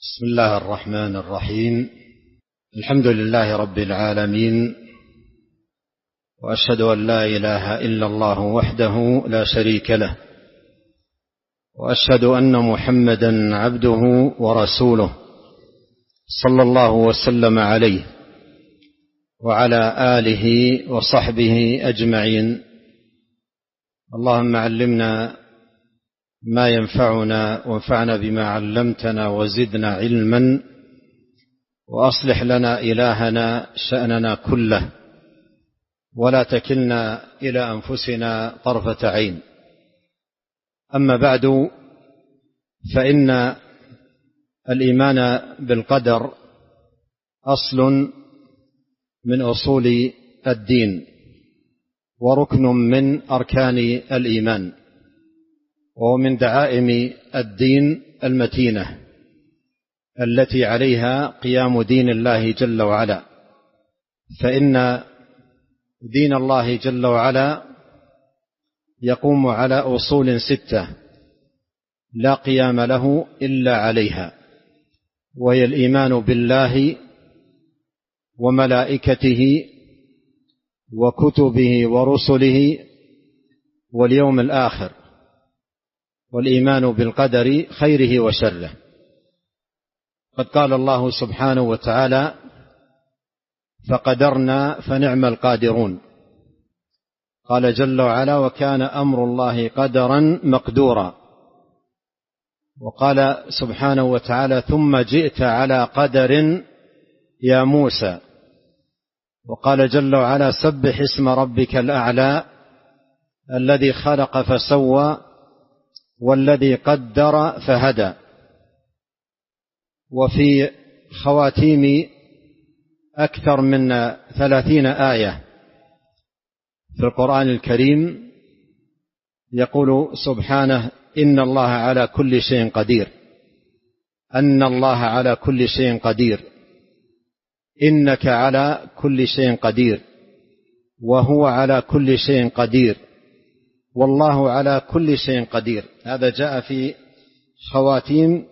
بسم الله الرحمن الرحيم. الحمد لله رب العالمين، وأشهد أن لا إله إلا الله وحده لا شريك له، وأشهد أن محمدا عبده ورسوله صلى الله وسلم عليه وعلى آله وصحبه أجمعين. اللهم علمنا ما ينفعنا وانفعنا بما علمتنا وزدنا علما، وأصلح لنا إلهنا شأننا كله، ولا تكلنا إلى أنفسنا طرفة عين. أما بعد، فإن الإيمان بالقدر أصل من أصول الدين، وركن من أركان الإيمان، وهو من دعائم الدين المتينة التي عليها قيام دين الله جل وعلا. فإن دين الله جل وعلا يقوم على أصول 6 لا قيام له إلا عليها، وهي الإيمان بالله وملائكته وكتبه ورسله واليوم الآخر، والإيمان بالقدر خيره وشره. قد قال الله سبحانه وتعالى: فقدرنا فنعم القادرون. قال جل وعلا: وكان أمر الله قدرا مقدورا. وقال سبحانه وتعالى: ثم جئت على قدر يا موسى. وقال جل وعلا: سبح اسم ربك الأعلى الذي خلق فسوى والذي قدر فهدى. وفي خواتيم أكثر من 30 آية في القرآن الكريم يقول سبحانه: إن الله على كل شيء قدير، أن الله على كل شيء قدير، إنك على كل شيء قدير، وهو على كل شيء قدير، والله على كل شيء قدير. هذا جاء في خواتيم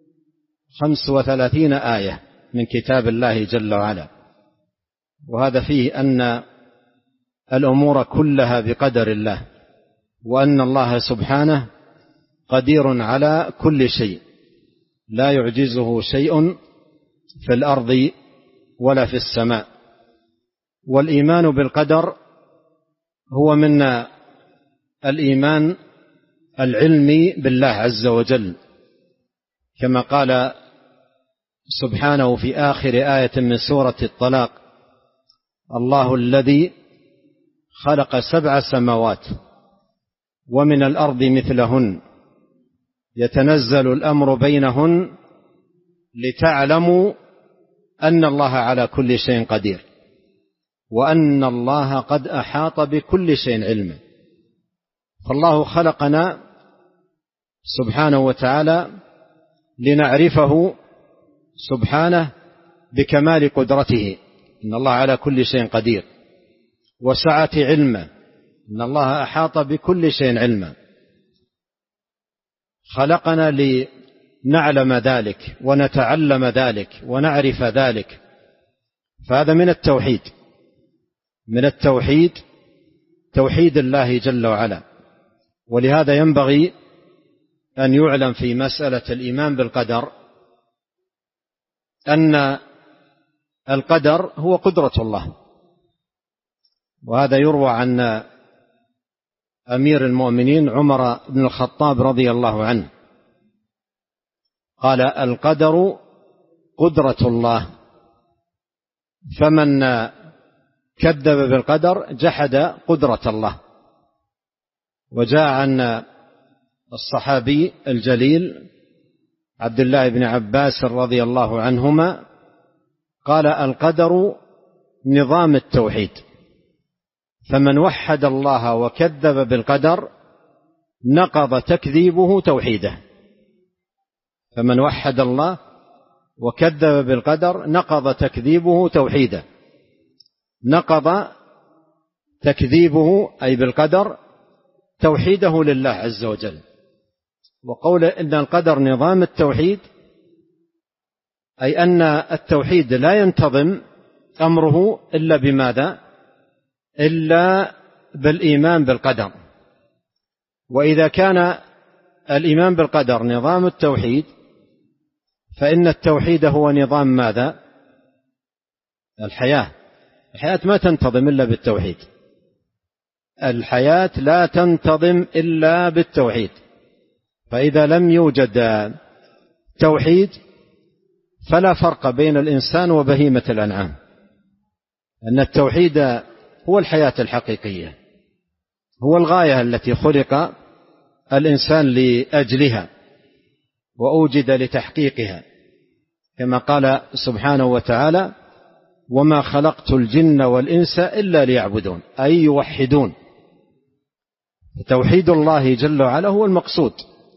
35 آية من كتاب الله جل وعلا. وهذا فيه أن الأمور كلها بقدر الله، وأن الله سبحانه قدير على كل شيء، لا يعجزه شيء في الأرض ولا في السماء. والإيمان بالقدر هو من الإيمان العلمي بالله عز وجل، كما قال سبحانه في آخر آية من سورة الطلاق: الله الذي خلق 7 سماوات ومن الأرض مثلهن يتنزل الأمر بينهن لتعلموا أن الله على كل شيء قدير، وأن الله قد أحاط بكل شيء علما. فالله خلقنا سبحانه وتعالى لنعرفه سبحانه بكمال قدرته، إن الله على كل شيء قدير، وسعة علمه، إن الله أحاط بكل شيء علما. خلقنا لنعلم ذلك ونتعلم ذلك ونعرف ذلك. فهذا من التوحيد، من التوحيد، توحيد الله جل وعلا. ولهذا ينبغي أن يعلم في مسألة الإيمان بالقدر أن القدر هو قدرة الله. وهذا يروى عن أمير المؤمنين عمر بن الخطاب رضي الله عنه قال: القدر قدرة الله، فمن كذب بالقدر جحد قدرة الله. وجاء عن الصحابي الجليل عبد الله بن عباس رضي الله عنهما قال: القدر نظام التوحيد، فمن وحد الله وكذب بالقدر نقض تكذيبه توحيده. فمن وحد الله وكذب بالقدر نقض تكذيبه توحيده. نقض تكذيبه أي بالقدر توحيده لله عز وجل. وقول إن القدر نظام التوحيد أي أن التوحيد لا ينتظم أمره إلا بماذا؟ إلا بالإيمان بالقدر. وإذا كان الإيمان بالقدر نظام التوحيد، فإن التوحيد هو نظام ماذا؟ الحياة ما تنتظم إلا بالتوحيد. الحياة لا تنتظم إلا بالتوحيد. فإذا لم يوجد توحيد فلا فرق بين الإنسان وبهيمة الأنعام، أن التوحيد هو الحياة الحقيقية، هو الغاية التي خلق الإنسان لأجلها وأوجد لتحقيقها، كما قال سبحانه وتعالى: وما خلقت الجن والإنس إلا ليعبدون، أي يوحدون. توحيد الله جل وعلا هو المقصود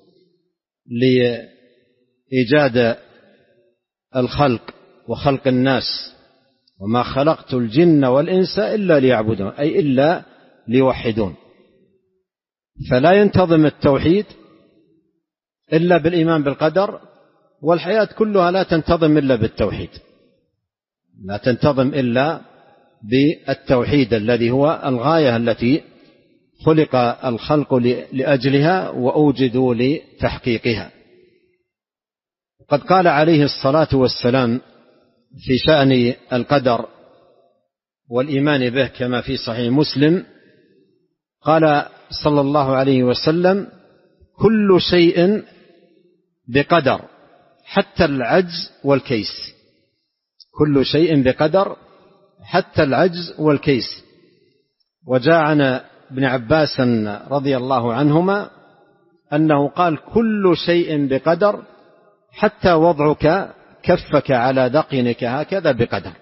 لإيجاد الخلق وخلق الناس. وما خلقت الجن والإنس إلا ليعبدون، أي إلا ليوحدون. فلا ينتظم التوحيد إلا بالإيمان بالقدر، والحياة كلها لا تنتظم إلا بالتوحيد، لا تنتظم إلا بالتوحيد الذي هو الغاية التي خلق الخلق لأجلها وأوجدوا لتحقيقها. قد قال عليه الصلاة والسلام في شأن القدر والإيمان به كما في صحيح مسلم، قال صلى الله عليه وسلم: كل شيء بقدر حتى العجز والكيس. كل شيء بقدر حتى العجز والكيس. وجاء عن ابن عباس رضي الله عنهما أنه قال: كل شيء بقدر حتى وضعك كفك على ذقنك هكذا بقدر.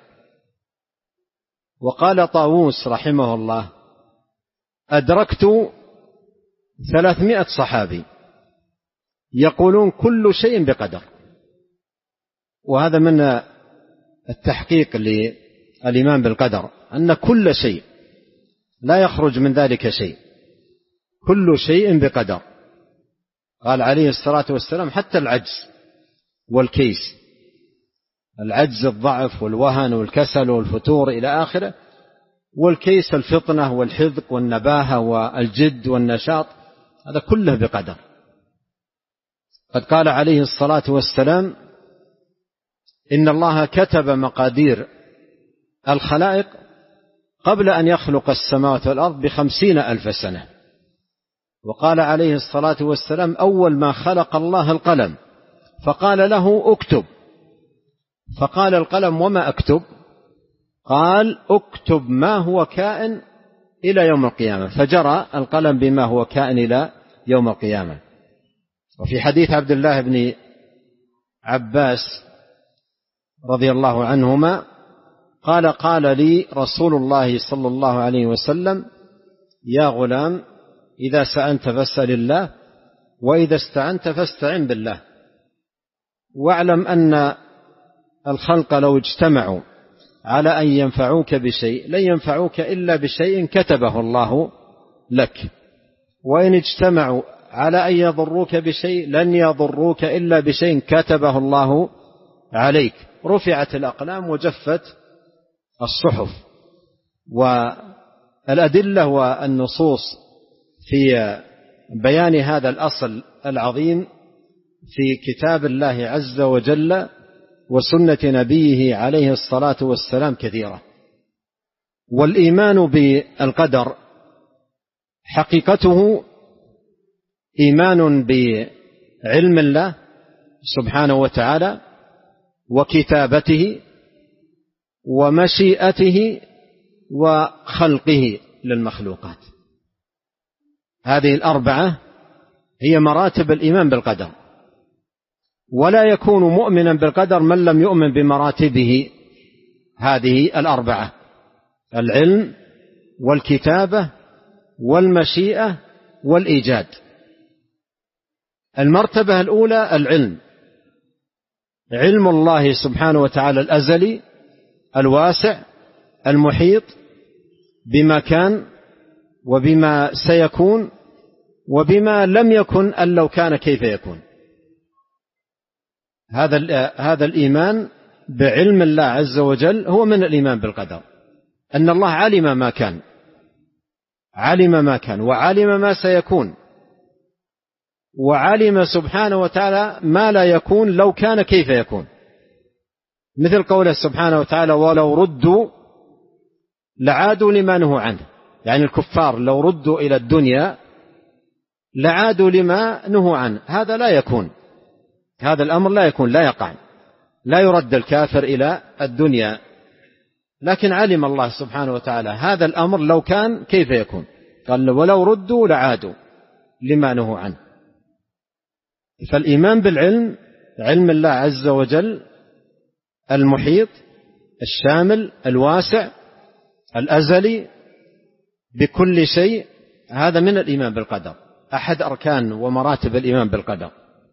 وقال طاووس رحمه الله: أدركت 300 صحابي يقولون كل شيء بقدر. وهذا من التحقيق للإيمان بالقدر، أن كل شيء لا يخرج من ذلك شيء، كل شيء بقدر. قال عليه الصلاة والسلام: حتى العجز والكيس. العجز الضعف والوهن والكسل والفتور إلى آخره، والكيس الفطنة والحذق والنباهة والجد والنشاط، هذا كله بقدر. قد قال عليه الصلاة والسلام: إن الله كتب مقادير الخلائق قبل أن يخلق السماوات والأرض 50,000 سنة. وقال عليه الصلاة والسلام: أول ما خلق الله القلم فقال له: اكتب. فقال القلم: وما أكتب؟ قال: اكتب ما هو كائن إلى يوم القيامة. فجرى القلم بما هو كائن إلى يوم القيامة. وفي حديث عبد الله بن عباس رضي الله عنهما قال: قال لي رسول الله صلى الله عليه وسلم: يا غلام، إذا سألت فاسأل الله، وإذا استعنت فاستعن بالله، واعلم أن الخلق لو اجتمعوا على أن ينفعوك بشيء لن ينفعوك إلا بشيء كتبه الله لك، وإن اجتمعوا على أن يضروك بشيء لن يضروك إلا بشيء كتبه الله عليك. رفعت الأقلام وجفت الصحف. والأدلة والنصوص في بيان هذا الأصل العظيم في كتاب الله عز وجل وسنة نبيه عليه الصلاة والسلام كثيرة. والإيمان بالقدر حقيقته إيمان بعلم الله سبحانه وتعالى وكتابته ومشيئته وخلقه للمخلوقات. هذه الأربعة هي مراتب الإيمان بالقدر. ولا يكون مؤمنا بالقدر من لم يؤمن بمراتبه هذه الأربعة: العلم والكتابة والمشيئة والإيجاد. المرتبة الأولى العلم، علم الله سبحانه وتعالى الأزلي الواسع المحيط بما كان وبما سيكون وبما لم يكن أن لو كان كيف يكون. هذا الإيمان بعلم الله عز وجل هو من الإيمان بالقدر، أن الله علم ما كان، وعلم ما سيكون، وعلم سبحانه وتعالى ما لا يكون لو كان كيف يكون، مثل قوله سبحانه وتعالى ولو ردوا لعادوا لما نهوا عنه، يعني الكفار لو ردوا إلى الدنيا لعادوا لما نهوا عنه. هذا لا يكون، هذا الأمر لا يكون، لا يقع، لا يرد الكافر إلى الدنيا، لكن علم الله سبحانه وتعالى هذا الأمر لو كان كيف يكون، قال ولو ردوا لعادوا لما نهوا عنه. فالإيمان بالعلم، علم الله عز وجل المحيط الشامل الواسع الأزلي بكل شيء، هذا من الإيمان بالقدر، أحد أركان ومراتب الإيمان بالقدر.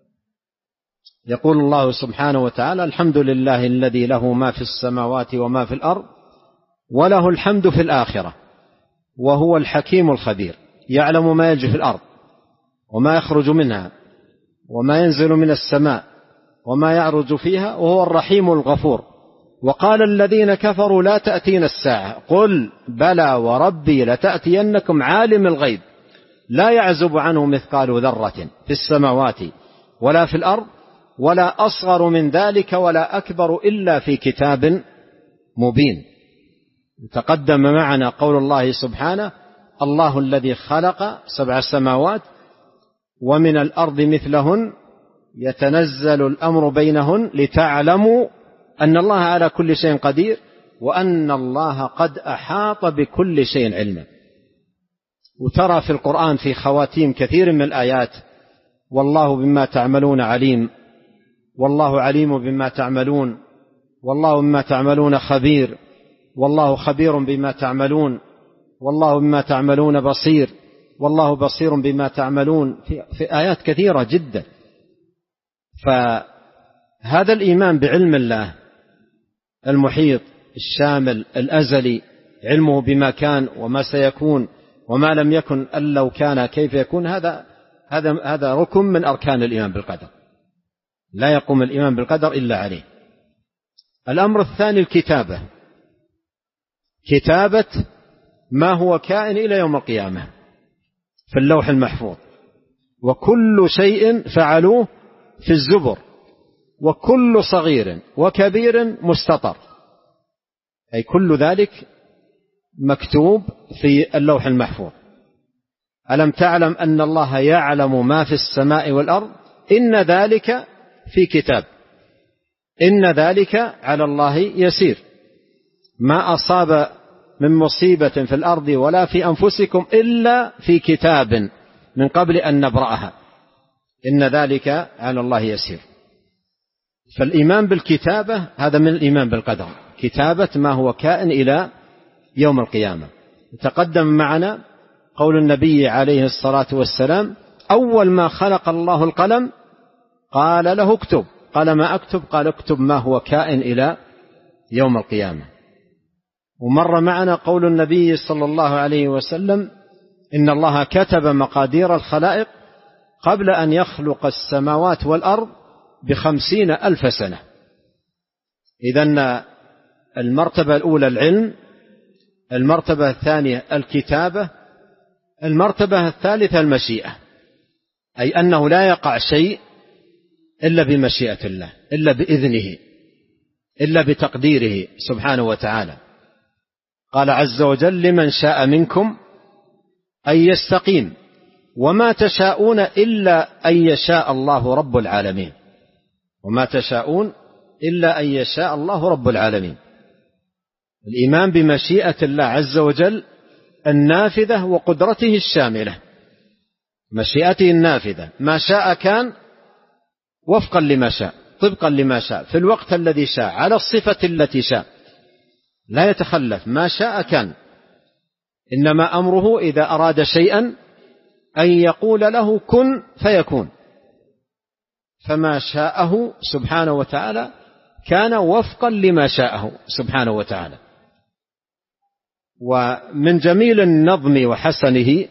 يقول الله سبحانه وتعالى الحمد لله الذي له ما في السماوات وما في الأرض وله الحمد في الآخرة وهو الحكيم الخبير، يعلم ما يجري في الأرض وما يخرج منها وما ينزل من السماء وما يعرج فيها وهو الرحيم الغفور. وقال الذين كفروا لا تأتينا الساعة قل بلى وربي لتأتينكم عالم الغيب لا يعزب عنه مثقال ذرة في السماوات ولا في الأرض ولا أصغر من ذلك ولا أكبر إلا في كتاب مبين. تقدم معنا قول الله سبحانه الله الذي خلق 7 سماوات ومن الأرض مثلهن يتنزل الأمر بينهن لتعلموا أن الله على كل شيء قدير وأن الله قد أحاط بكل شيء علما. وترى في القرآن في خواتيم كثير من الآيات والله بما تعملون عليم، والله عليم بما تعملون، والله بما تعملون خبير، والله خبير بما تعملون، والله بما تعملون بصير، والله بصير بما تعملون، في آيات كثيرة جدا. فهذا الإيمان بعلم الله المحيط الشامل الأزلي، علمه بما كان وما سيكون وما لم يكن أن لو كان كيف يكون، هذا ركن من أركان الإيمان بالقدر، لا يقوم الإيمان بالقدر إلا عليه. الأمر الثاني الكتابة، كتابة ما هو كائن إلى يوم القيامة في اللوح المحفوظ، وكل شيء فعلوه في الزبر، وكل صغير وكبير مستطر، أي كل ذلك مكتوب في اللوح المحفوظ. ألم تعلم أن الله يعلم ما في السماء والأرض إن ذلك في كتاب إن ذلك على الله يسير. ما أصاب من مصيبة في الأرض ولا في أنفسكم إلا في كتاب من قبل أن نبرأها إن ذلك على الله يسير. فالإيمان بالكتابة هذا من الإيمان بالقدر، كتابة ما هو كائن إلى يوم القيامة. تقدم معنا قول النبي عليه الصلاة والسلام أول ما خلق الله القلم قال له اكتب، قال ما أكتب؟ قال اكتب ما هو كائن إلى يوم القيامة. ومر معنا قول النبي صلى الله عليه وسلم إن الله كتب مقادير الخلائق قبل أن يخلق السماوات والأرض 50,000 سنة. إذن المرتبة الأولى العلم، المرتبة الثانية الكتابة، المرتبة الثالثة المشيئة، أي أنه لا يقع شيء إلا بمشيئة الله، إلا بإذنه، إلا بتقديره سبحانه وتعالى. قال عز وجل لمن شاء منكم أن يستقيم وما تشاءون إلا أن يشاء الله رب العالمين، وما تشاءون إلا أن يشاء الله رب العالمين. الإيمان بمشيئة الله عز وجل النافذة وقدرته الشاملة، مشيئته النافذة، ما شاء كان وفقا لما شاء، طبقا لما شاء، في الوقت الذي شاء، على الصفة التي شاء، لا يتخلف، ما شاء كان. إنما أمره إذا أراد شيئا أن يقول له كن فيكون، فما شاءه سبحانه وتعالى كان وفقا لما شاءه سبحانه وتعالى. ومن جميل النظم وحسنه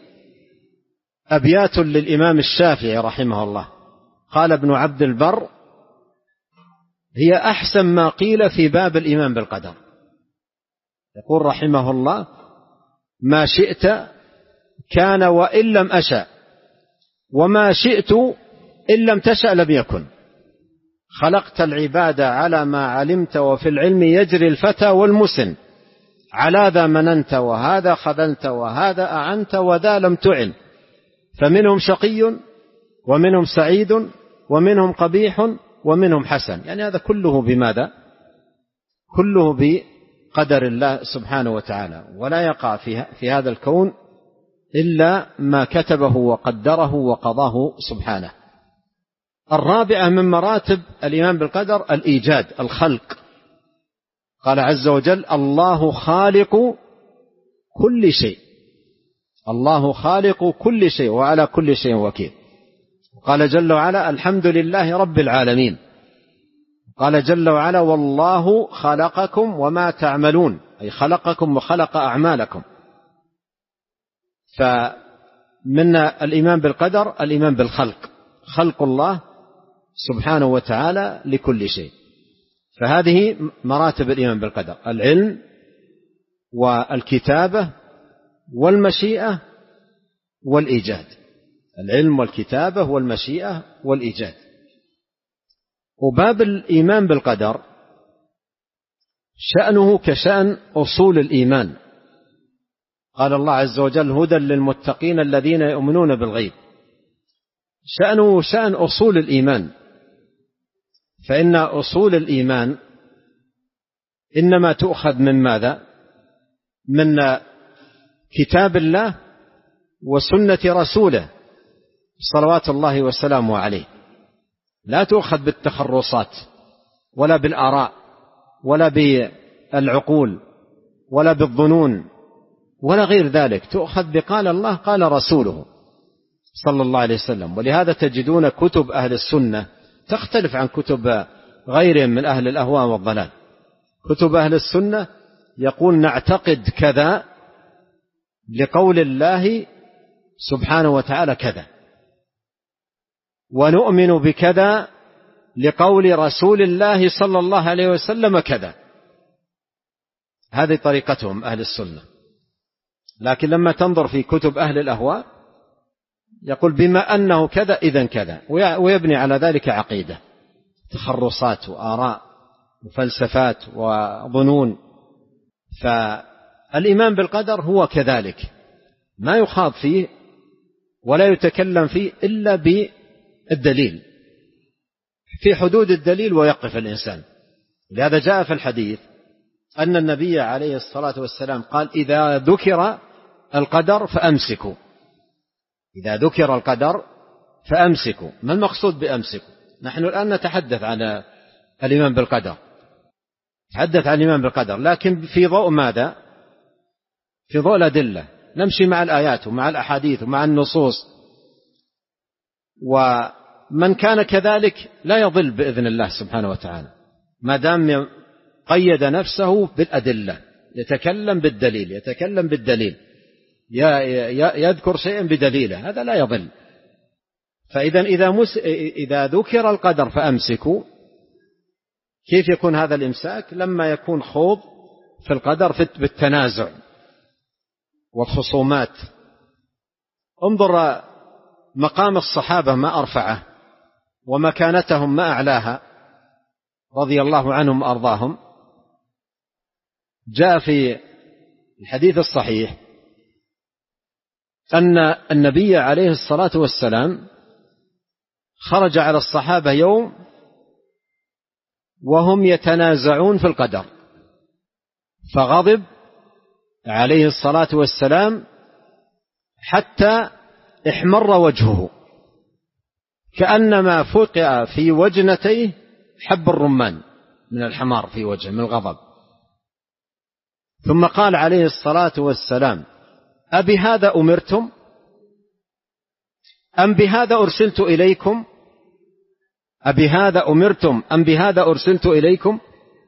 أبيات للإمام الشافعي رحمه الله. قال ابن عبد البر هي أحسن ما قيل في باب الإيمان بالقدر. يقول رحمه الله: ما شئت كان وإن لم أشأ، وما شئت إن لم تشأ لم يكن. خلقت العباد على ما علمت، وفي العلم يجري الفتى والمسن. على ذا مننت وهذا خذلت، وهذا أعنت وذا لم تعن. فمنهم شقي ومنهم سعيد ومنهم قبيح ومنهم حسن. يعني هذا كله بماذا؟ كله بقدر الله سبحانه وتعالى، ولا يقع في هذا الكون إلا ما كتبه وقدره وقضاه سبحانه. الرابعة من مراتب الإيمان بالقدر الإيجاد، الخلق. قال عز وجل: الله خالق كل شيء. الله خالق كل شيء وعلى كل شيء وكيل. قال جل وعلا: الحمد لله رب العالمين. قال جل وعلا: والله خلقكم وما تعملون، أي خلقكم وخلق أعمالكم. فمن الإيمان بالقدر الإيمان بالخلق، خلق الله سبحانه وتعالى لكل شيء. فهذه مراتب الإيمان بالقدر: العلم والكتابة والمشيئة والإيجاد. العلم والكتابة والمشيئة والإيجاد. وباب الإيمان بالقدر شأنه كشأن أصول الإيمان. قال الله عز وجل: هدى للمتقين الذين يؤمنون بالغيب. شأنه شأن أصول الإيمان، فإن أصول الإيمان إنما تؤخذ من ماذا؟ من كتاب الله وسنة رسوله صلوات الله وسلامه عليه. لا تؤخذ بالتخرصات ولا بالآراء ولا بالعقول ولا بالظنون ولا غير ذلك، تؤخذ بقال الله قال رسوله صلى الله عليه وسلم. ولهذا تجدون كتب أهل السنة تختلف عن كتب غيرهم من أهل الأهواء والضلال. كتب أهل السنة يقول: نعتقد كذا لقول الله سبحانه وتعالى كذا، ونؤمن بكذا لقول رسول الله صلى الله عليه وسلم كذا. هذه طريقتهم أهل السنة. لكن لما تنظر في كتب أهل الأهواء يقول: بما أنه كذا إذن كذا، ويبني على ذلك عقيدة، تخرصات وآراء وفلسفات وظنون. فالإيمان بالقدر هو كذلك، ما يخاض فيه ولا يتكلم فيه إلا بالدليل، في حدود الدليل ويقف الإنسان. لهذا جاء في الحديث أن النبي عليه الصلاة والسلام قال: إذا ذكر القدر فأمسكوا. إذا ذكر القدر فأمسكوا. ما المقصود بأمسكوا؟ نحن الآن نتحدث عن الإيمان بالقدر، نتحدث عن الإيمان بالقدر، لكن في ضوء ماذا؟ في ضوء الأدلة. نمشي مع الآيات ومع الأحاديث ومع النصوص، ومن كان كذلك لا يضل بإذن الله سبحانه وتعالى، ما دام قيد نفسه بالأدلة، يتكلم بالدليل، يتكلم بالدليل، يذكر شيئا بدليله، هذا لا يضل. فإذا إذا ذكر القدر فأمسكوا. كيف يكون هذا الإمساك؟ لما يكون خوض في القدر بالتنازع والخصومات. انظر مقام الصحابة ما أرفعه، ومكانتهم ما أعلاها رضي الله عنهم وأرضاهم. جاء في الحديث الصحيح أن النبي عليه الصلاة والسلام خرج على الصحابة يوم وهم يتنازعون في القدر، فغضب عليه الصلاة والسلام حتى احمر وجهه، كأنما فقع في وجنتيه حب الرمان من الحمار في وجهه من الغضب. ثم قال عليه الصلاة والسلام: أبهذا أمرتم أم بهذا أرسلت إليكم؟ أبهذا أمرتم أم بهذا أرسلت إليكم؟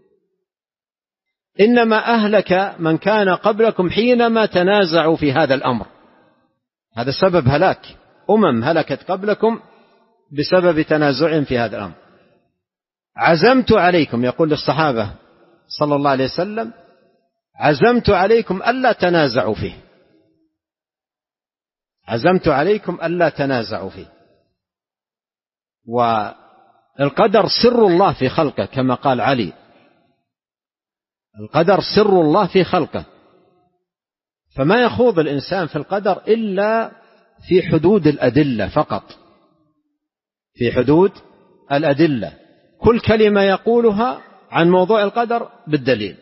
إنما أهلك من كان قبلكم حينما تنازعوا في هذا الأمر. هذا سبب هلاك هلكت قبلكم بسبب تنازعهم في هذا الأمر. عزمت عليكم، يقول للصحابة صلى الله عليه وسلم: عزمت عليكم ألا تنازعوا فيه، عزمت عليكم ألا تنازعوا فيه. والقدر سر الله في خلقه، كما قال علي: القدر سر الله في خلقه، فما يخوض الإنسان في القدر إلا في حدود الأدلة فقط، في حدود الأدلة. كل كلمة يقولها عن موضوع القدر بالدليل،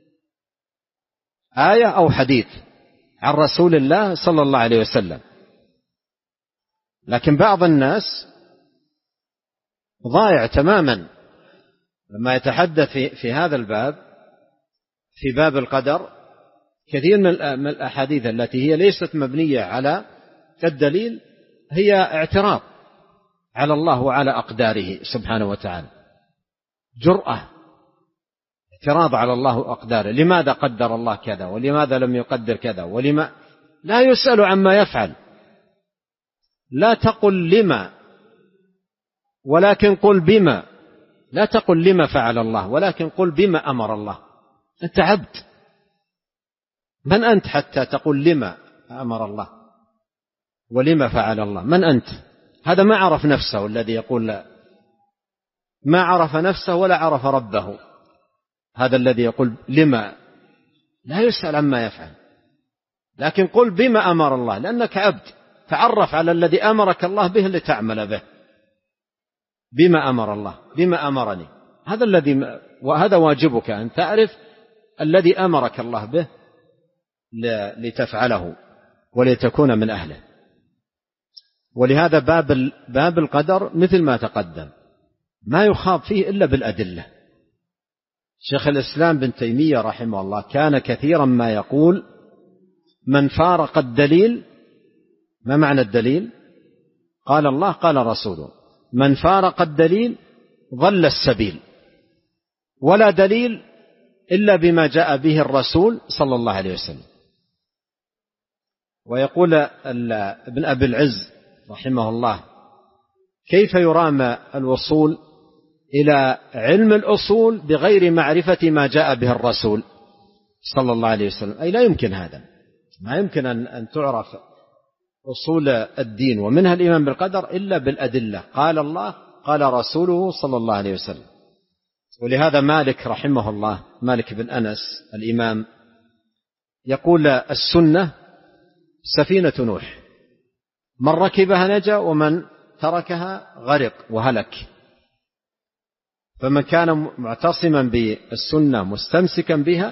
آية أو حديث عن رسول الله صلى الله عليه وسلم. لكن بعض الناس ضايع تماما لما يتحدث في هذا الباب، في باب القدر. كثير من الأحاديث التي هي ليست مبنية على الدليل هي اعتراض على الله وعلى أقداره سبحانه وتعالى، جرأة، اعتراض على الله وأقداره. لماذا قدر الله كذا، ولماذا لم يقدر كذا، ولما لا يسأل عما يفعل. لا تقل لما، ولكن قل بما. لا تقل لما فعل الله، ولكن قل بما أمر الله. أنت عبد، من أنت حتى تقول لما أمر الله ولما فعل الله؟ من أنت؟ هذا ما عرف نفسه الذي يقول لا، ما عرف نفسه ولا عرف ربه. هذا الذي يقول لما لا يسأل عما يفعل، لكن قل بما أمر الله، لأنك عبد. تعرف على الذي أمرك الله به لتعمل به. بما أمر الله، بما أمرني، هذا الذي، وهذا واجبك أن تعرف الذي أمرك الله به لتفعله ولتكون من أهله. ولهذا باب القدر مثل ما تقدم ما يخاض فيه إلا بالأدلة. شيخ الإسلام بن تيمية رحمه الله كان كثيرا ما يقول: من فارق الدليل. ما معنى الدليل؟ قال الله قال رسوله. من فارق الدليل ضل السبيل، ولا دليل إلا بما جاء به الرسول صلى الله عليه وسلم. ويقول ابن أبي العز رحمه الله: كيف يرام الوصول إلى علم الأصول بغير معرفة ما جاء به الرسول صلى الله عليه وسلم؟ أي لا يمكن هذا، ما يمكن أن تعرف أصول الدين ومنها الإيمان بالقدر إلا بالأدلة، قال الله قال رسوله صلى الله عليه وسلم. ولهذا مالك رحمه الله، مالك بن أنس الإمام، يقول: السنة سفينة نوح، من ركبها نجا ومن تركها غرق وهلك. فمن كان معتصما بالسنة مستمسكا بها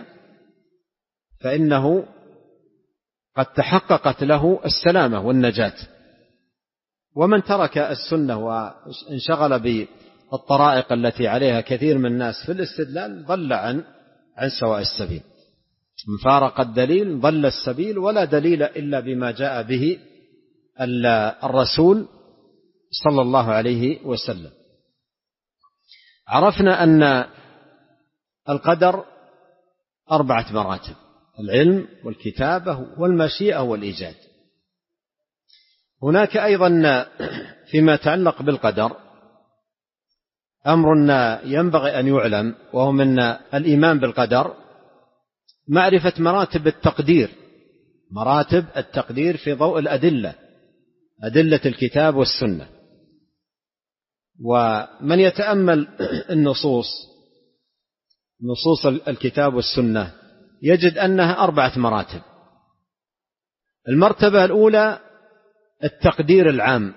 فإنه قد تحققت له السلامة والنجاة. ومن ترك السنة وانشغل بالطرائق التي عليها كثير من الناس في الاستدلال ضل عن سواء السبيل. من فارق الدليل ضل السبيل، ولا دليل إلا بما جاء به الرسول صلى الله عليه وسلم. عرفنا أن القدر 4 مراتب: العلم والكتابة والمشيئة والإيجاد. هناك أيضا فيما يتعلق بالقدر أمر ينبغي أن يعلم، وهو من الإيمان بالقدر معرفة مراتب التقدير، مراتب التقدير في ضوء الأدلة، أدلة الكتاب والسنة. ومن يتأمل نصوص الكتاب والسنة يجد أنها 4 مراتب. المرتبة الأولى التقدير العام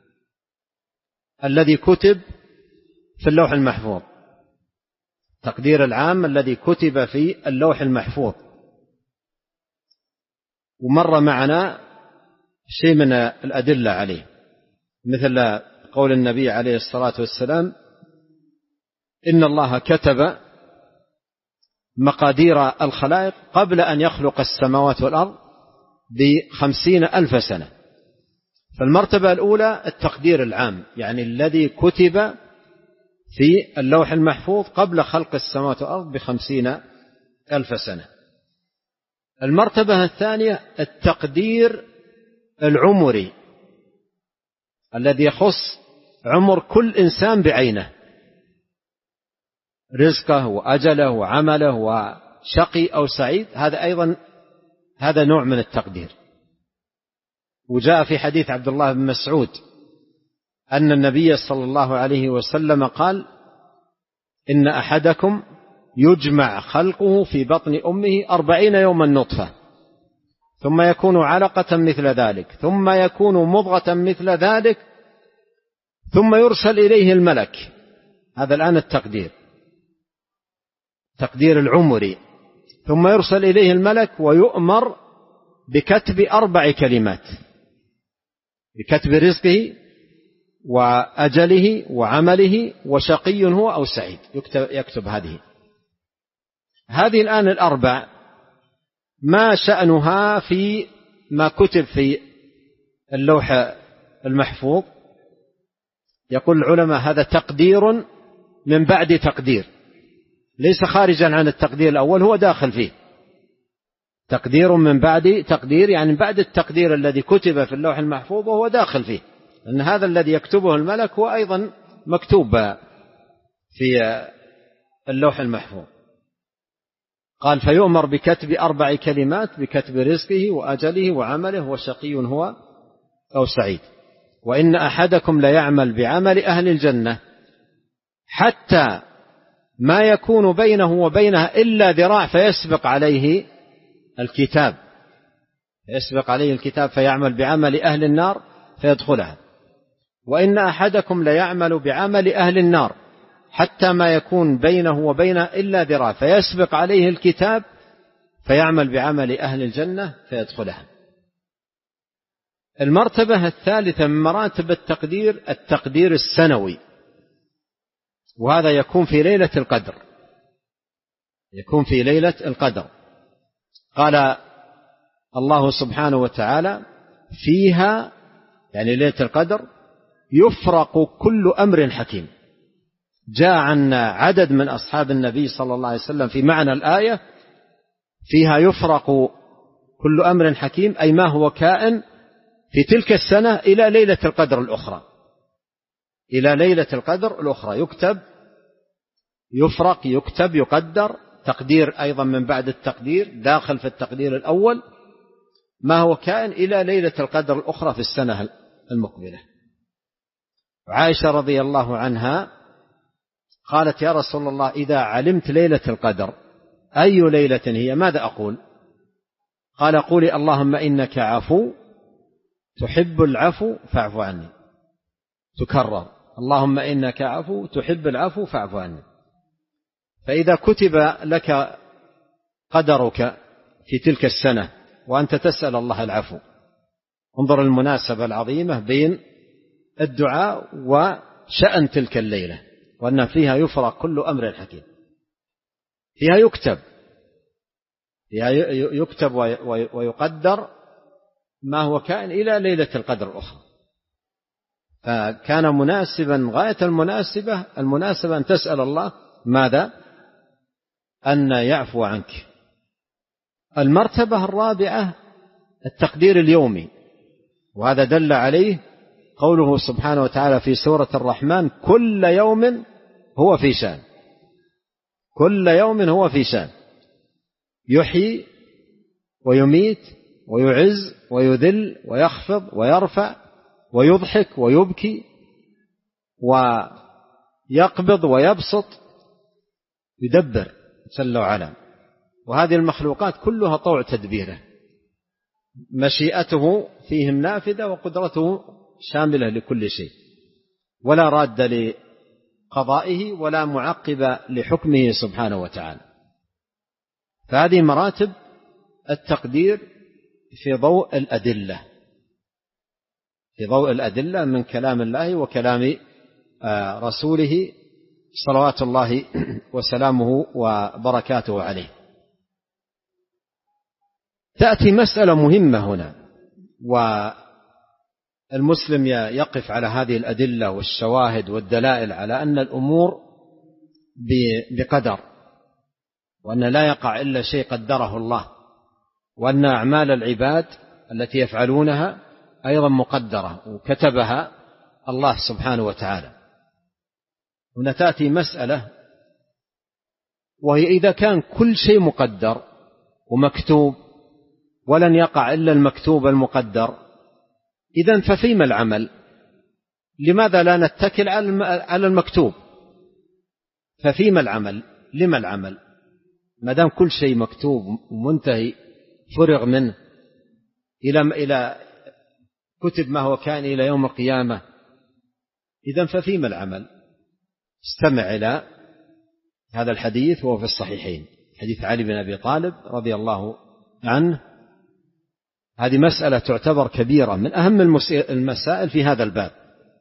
الذي كتب في اللوح المحفوظ، التقدير العام الذي كتب في اللوح المحفوظ. ومر معنا شيء من الأدلة عليه، مثل قول النبي عليه الصلاة والسلام: إن الله كتب مقادير الخلائق قبل أن يخلق السماوات والأرض ب50,000 سنة. فالمرتبة الأولى التقدير العام، يعني الذي كتب في اللوح المحفوظ قبل خلق السماوات والأرض ب50,000 سنة. المرتبة الثانية التقدير العمري الذي يخص عمر كل إنسان بعينه، رزقه وأجله وعمله وشقي أو سعيد، هذا أيضا هذا نوع من التقدير. وجاء في حديث عبد الله بن مسعود أن النبي صلى الله عليه وسلم قال: إن أحدكم يجمع خلقه في بطن أمه 40 يوما نطفة، ثم يكون علقة مثل ذلك، ثم يكون مضغة مثل ذلك، ثم يرسل إليه الملك. هذا الآن التقدير، تقدير العمري. ثم يرسل إليه الملك ويؤمر بكتب 4 كلمات: بكتب رزقه وأجله وعمله وشقي هو أو سعيد. يكتب هذه الآن ال4 ما شأنها في ما كتب في اللوح المحفوظ؟ يقول العلماء هذا تقدير من بعد تقدير، ليس خارجا عن التقدير الأول، هو داخل فيه. تقدير من بعد تقدير، يعني بعد التقدير الذي كتب في اللوح المحفوظ وهو داخل فيه، لأن هذا الذي يكتبه الملك هو أيضا مكتوب في اللوح المحفوظ. قال: فيؤمر بكتب 4 كلمات: بكتب رزقه وأجله وعمله وشقي هو أو سعيد. وإن أحدكم ليعمل بعمل أهل الجنة حتى ما يكون بينه وبينها إلا ذراع فيسبق عليه الكتاب فيعمل بعمل أهل النار فيدخلها. وإن أحدكم ليعمل بعمل أهل النار حتى ما يكون بينه وبينها إلا ذراع فيسبق عليه الكتاب فيعمل بعمل أهل الجنة فيدخلها. المرتبة الثالثة من مراتب التقدير التقدير السنوي، وهذا يكون في ليلة القدر. قال الله سبحانه وتعالى: فيها، يعني ليلة القدر، يفرق كل أمر حكيم. جاء عن عدد من أصحاب النبي صلى الله عليه وسلم في معنى الآية: فيها يفرق كل أمر حكيم، أي ما هو كائن في تلك السنة إلى ليلة القدر الأخرى، يكتب يقدر، تقدير أيضا من بعد التقدير، داخل في التقدير الأول، ما هو كائن إلى ليلة القدر الأخرى في السنة المقبلة. عائشة رضي الله عنها قالت: يا رسول الله، إذا علمت ليلة القدر أي ليلة هي ماذا أقول؟ قال: قولي: اللهم إنك عفو تحب العفو فاعف عني. تكرر: اللهم إنك عفو تحب العفو فاعف عني. فإذا كتب لك قدرك في تلك السنة وأنت تسأل الله العفو، انظر المناسبة العظيمة بين الدعاء وشأن تلك الليلة، وأن فيها يفرق كل أمر حكيم. فيها يكتب ويقدر ما هو كائن إلى ليلة القدر الأخرى. فكان مناسبا غاية المناسبة أن تسأل الله ماذا؟ أن يعفو عنك. المرتبة الرابعة التقدير اليومي، وهذا دل عليه قوله سبحانه وتعالى في سورة الرحمن: كل يوم هو في شأن. كل يوم هو في شأن، يحيي ويميت ويعز ويذل ويخفض ويرفع ويضحك ويبكي ويقبض ويبسط، يدبر جل وعلا. وهذه المخلوقات كلها طوع تدبيره، مشيئته فيهم نافذة وقدرته شاملة لكل شيء، ولا راد لقضائه ولا معقب لحكمه سبحانه وتعالى. فهذه مراتب التقدير في ضوء الأدلة من كلام الله وكلام رسوله صلوات الله وسلامه وبركاته عليه. تأتي مسألة مهمة هنا، والمسلم يقف على هذه الأدلة والشواهد والدلائل على أن الأمور بقدر، وأن لا يقع إلا شيء قدره الله، وأن أعمال العباد التي يفعلونها أيضا مقدرة وكتبها الله سبحانه وتعالى. هنا تأتي مسألة وهي إذا كان كل شيء مقدر ومكتوب ولن يقع إلا المكتوب المقدر، إذن ففيما العمل؟ لماذا لا نتكل على المكتوب؟ ففيما العمل؟ لما العمل ما دام كل شيء مكتوب ومنتهي فرغ منه إلى كتب ما هو كان إلى يوم القيامة؟ إذن ففيما العمل؟ استمع إلى هذا الحديث وهو في الصحيحين، حديث علي بن أبي طالب رضي الله عنه. هذه مسألة تعتبر كبيرة من أهم المسائل في هذا الباب،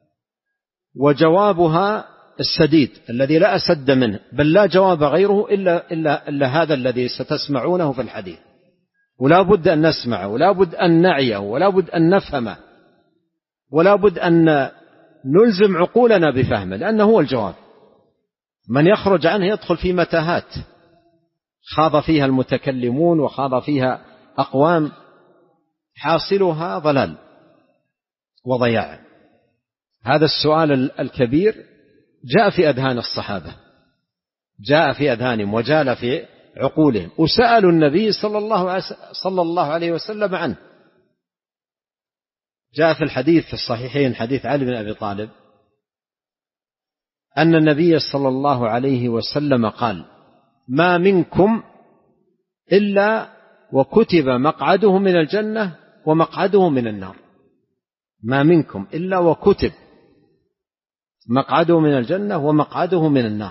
وجوابها السديد الذي لا أسد منه، بل لا جواب غيره إلا هذا الذي ستسمعونه في الحديث، ولا بد أن نسمعه، ولا بد أن نعيه، ولا بد أن نفهمه، ولا بد أن نلزم عقولنا بفهمه، لأنه هو الجواب. من يخرج عنه يدخل في متاهات خاض فيها المتكلمون وخاض فيها أقوام حاصلها ضلال وضياع. هذا السؤال الكبير جاء في أذهان الصحابة، جاء في أذهانهم وجال في عقولهم، وسألوا النبي صلى الله عليه وسلم عنه. جاء في الحديث في الصحيحين حديث علي بن أبي طالب أن النبي صلى الله عليه وسلم قال: ما منكم إلا وكتب مقعده من الجنة ومقعده من النار. ما منكم إلا وكتب مقعده من الجنة ومقعده من النار.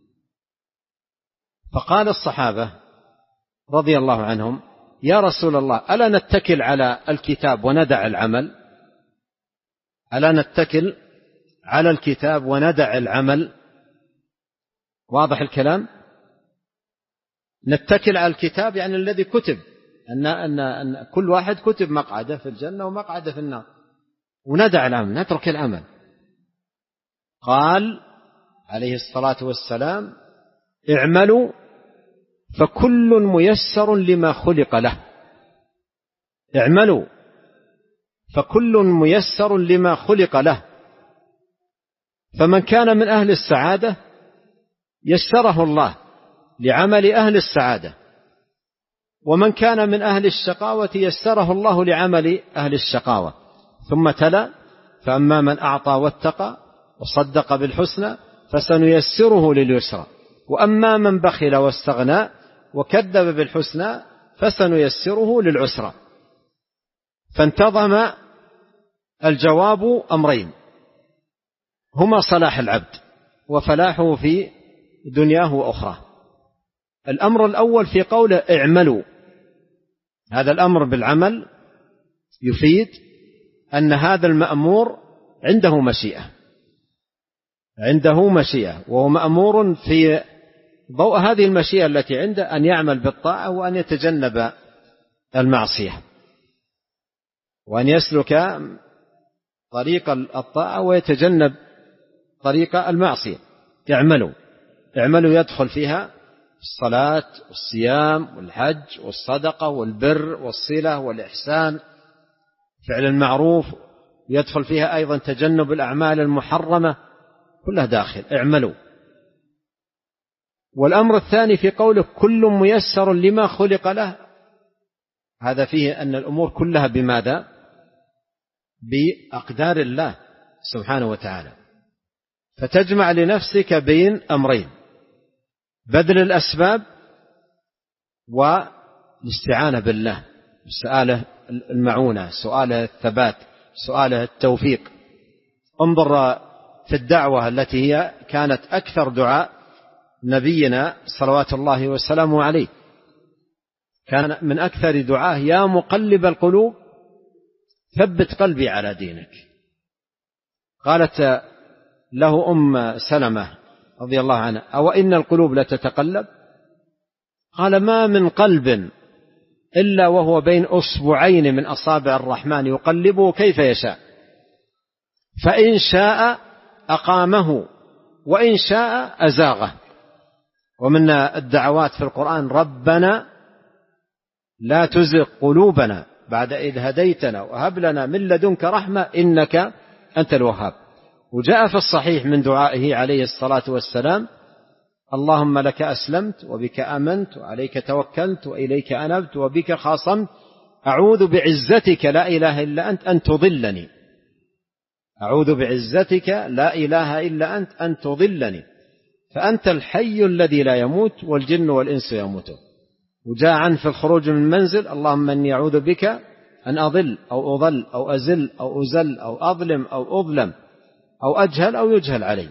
فقال الصحابة رضي الله عنهم: يا رسول الله، ألا نتكل على الكتاب وندع العمل؟ ألا نتكل على الكتاب وندع العمل؟ واضح الكلام؟ نتكل على الكتاب يعني الذي كتب، أن كل واحد كتب مقعده في الجنة ومقعده في النار، وندع العمل، نترك العمل. قال عليه الصلاة والسلام: اعملوا فكل ميسر لما خلق له. اعملوا فكل ميسر لما خلق له. فمن كان من أهل السعادة يسره الله لعمل أهل السعادة، ومن كان من أهل الشقاوة يسره الله لعمل أهل الشقاوة. ثم تلا: فأما من أعطى واتقى وصدق بالحسنى فسنيسره لليسرى، وأما من بخل واستغنى وكذب بالحسنى فسنيسره للعسرى. فانتظم الجواب أمرين هما صلاح العبد وفلاحه في دنياه وأخرى. الأمر الأول في قوله اعملوا، هذا الأمر بالعمل يفيد أن هذا المأمور عنده مشيئة، عنده مشيئة، وهو مأمور في ضوء هذه المشيئة التي عنده أن يعمل بالطاعة وأن يتجنب المعصية، وأن يسلك طريق الطاعة ويتجنب طريق المعصية. اعملوا يدخل فيها الصلاة والصيام والحج والصدقة والبر والصلة والإحسان، فعل المعروف، يدخل فيها أيضا تجنب الأعمال المحرمة، كلها داخل اعملوا. والأمر الثاني في قوله كل ميسر لما خلق له، هذا فيه أن الأمور كلها بماذا؟ بأقدار الله سبحانه وتعالى. فتجمع لنفسك بين أمرين: بذل الأسباب والاستعانة بالله، سؤاله المعونة، سؤاله الثبات، سؤاله التوفيق. انظر في الدعوة التي هي كانت أكثر دعاء نبينا صلوات الله وسلامه عليه، كان من أكثر دعاه: يا مقلب القلوب ثبت قلبي على دينك. قالت له أم سلمة رضي الله عنها: أو إن القلوب لتتقلب؟ قال: ما من قلب إلا وهو بين أصبعين من أصابع الرحمن يقلبه كيف يشاء، فإن شاء أقامه وإن شاء أزاغه. ومن الدعوات في القرآن: ربنا لا تزغ قلوبنا بعد إذ هديتنا وهب لنا من لدنك رحمة إنك أنت الوهاب. وجاء في الصحيح من دعائه عليه الصلاة والسلام: اللهم لك أسلمت وبك آمنت وعليك توكلت وإليك أنبت وبك خاصمت أعوذ بعزتك لا إله إلا أنت أن تضلني. أعوذ بعزتك لا إله إلا أنت أن تضلني فأنت الحي الذي لا يموت والجن والإنس يموتون. وجاء عنه في الخروج من المنزل اللهم إني أعوذ بك أن أضل أو أضل أو أزل أو أزل أو أظلم أو أظلم أو أجهل أو يجهل علي.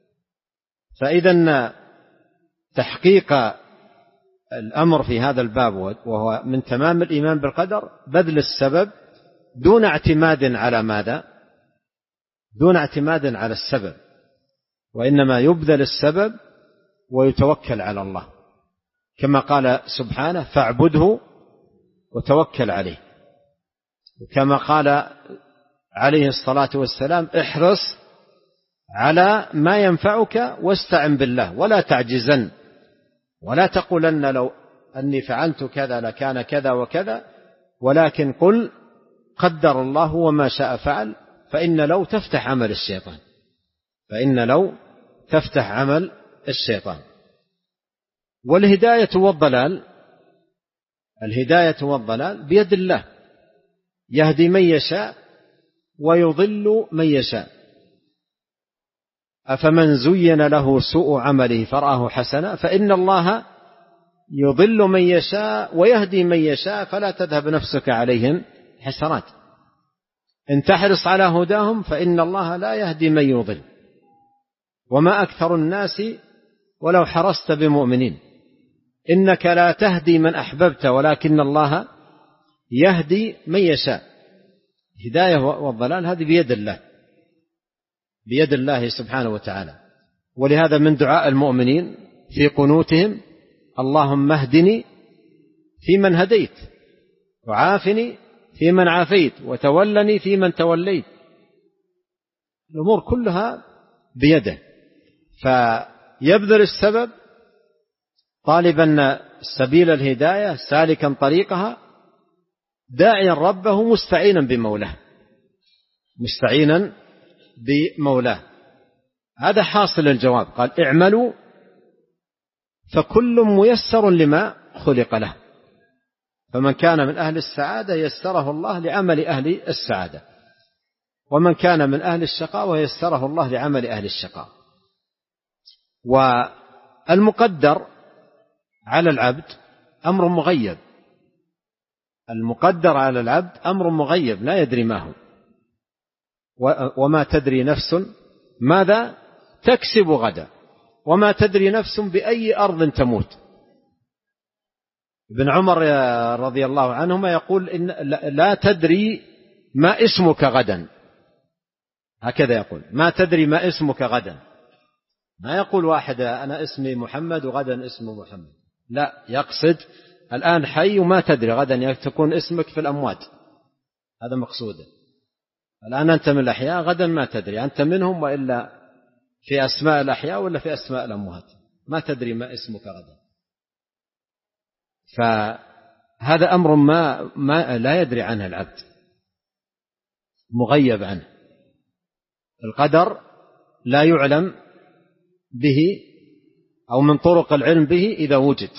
فإذا تحقيق الأمر في هذا الباب وهو من تمام الإيمان بالقدر بذل السبب دون اعتماد على ماذا؟ دون اعتماد على السبب، وإنما يبذل السبب ويتوكل على الله كما قال سبحانه فاعبده وتوكل عليه، وكما قال عليه الصلاة والسلام احرص على ما ينفعك واستعن بالله ولا تعجزن ولا تقولن لو أني فعلت كذا لكان كذا وكذا، ولكن قل قدر الله وما شاء فعل، فإن لو تفتح عمل الشيطان، فإن لو تفتح عمل الشيطان. والهداية والضلال، الهداية والضلال بيد الله، يهدي من يشاء ويضل من يشاء. أفمن زين له سوء عمله فرآه حسنا فإن الله يضل من يشاء ويهدي من يشاء فلا تذهب نفسك عليهم حسرات. إن تحرص على هداهم فإن الله لا يهدي من يضل وما أكثر الناس ولو حرصت بمؤمنين إنك لا تهدي من أحببت ولكن الله يهدي من يشاء. الهداية والضلال هذه بيد الله، بيد الله سبحانه وتعالى. ولهذا من دعاء المؤمنين في قنوتهم اللهم اهدني فيمن هديت وعافني فيمن عافيت وتولني فيمن توليت. الأمور كلها بيده، فيبذل السبب طالبا سبيل الهداية سالكا طريقها داعيا ربه مستعينا بمولاه، مستعينا بمولاه. هذا حاصل الجواب. قال اعملوا فكل ميسر لما خلق له، فمن كان من أهل السعادة يسره الله لعمل أهل السعادة، ومن كان من أهل الشقاء ويسره الله لعمل أهل الشقاء. والمقدر على العبد أمر مغيب، المقدر على العبد أمر مغيب لا يدري ما هو، وما تدري نفس ماذا تكسب غدا وما تدري نفس بأي أرض تموت. ابن عمر رضي الله عنهما يقول إن لا تدري ما اسمك غدا، هكذا يقول ما تدري ما اسمك غدا. ما يقول واحد أنا اسمي محمد وغدا اسمه محمد، لا، يقصد الآن حي وما تدري غدا تكون اسمك في الأموات، هذا مقصوده. الآن أنت من الأحياء غدا ما تدري أنت منهم وإلا في أسماء الأحياء ولا في أسماء الأموات، ما تدري ما اسمك غدا. فهذا أمر ما لا يدري عنه العبد، مغيب عنه. القدر لا يعلم به أو من طرق العلم به إذا وجد.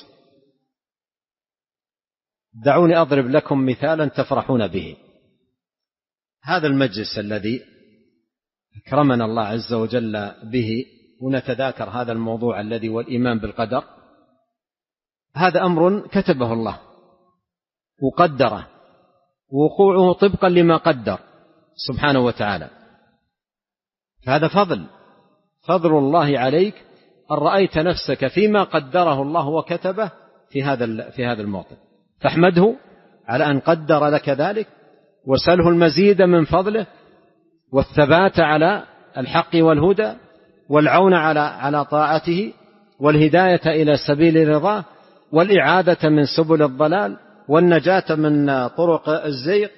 دعوني أضرب لكم مثالا تفرحون به. هذا المجلس الذي أكرمنا الله عز وجل به ونتذاكر هذا الموضوع الذي والإيمان بالقدر، هذا أمر كتبه الله وقدره، وقوعه طبقا لما قدر سبحانه وتعالى. فهذا فضل الله عليك أن رأيت نفسك فيما قدره الله وكتبه في هذا الموطن، فاحمده على أن قدر لك ذلك، وسله المزيد من فضله والثبات على الحق والهدى والعون على طاعته والهداية إلى سبيل رضاه والإعادة من سبل الضلال والنجاة من طرق الزيغ.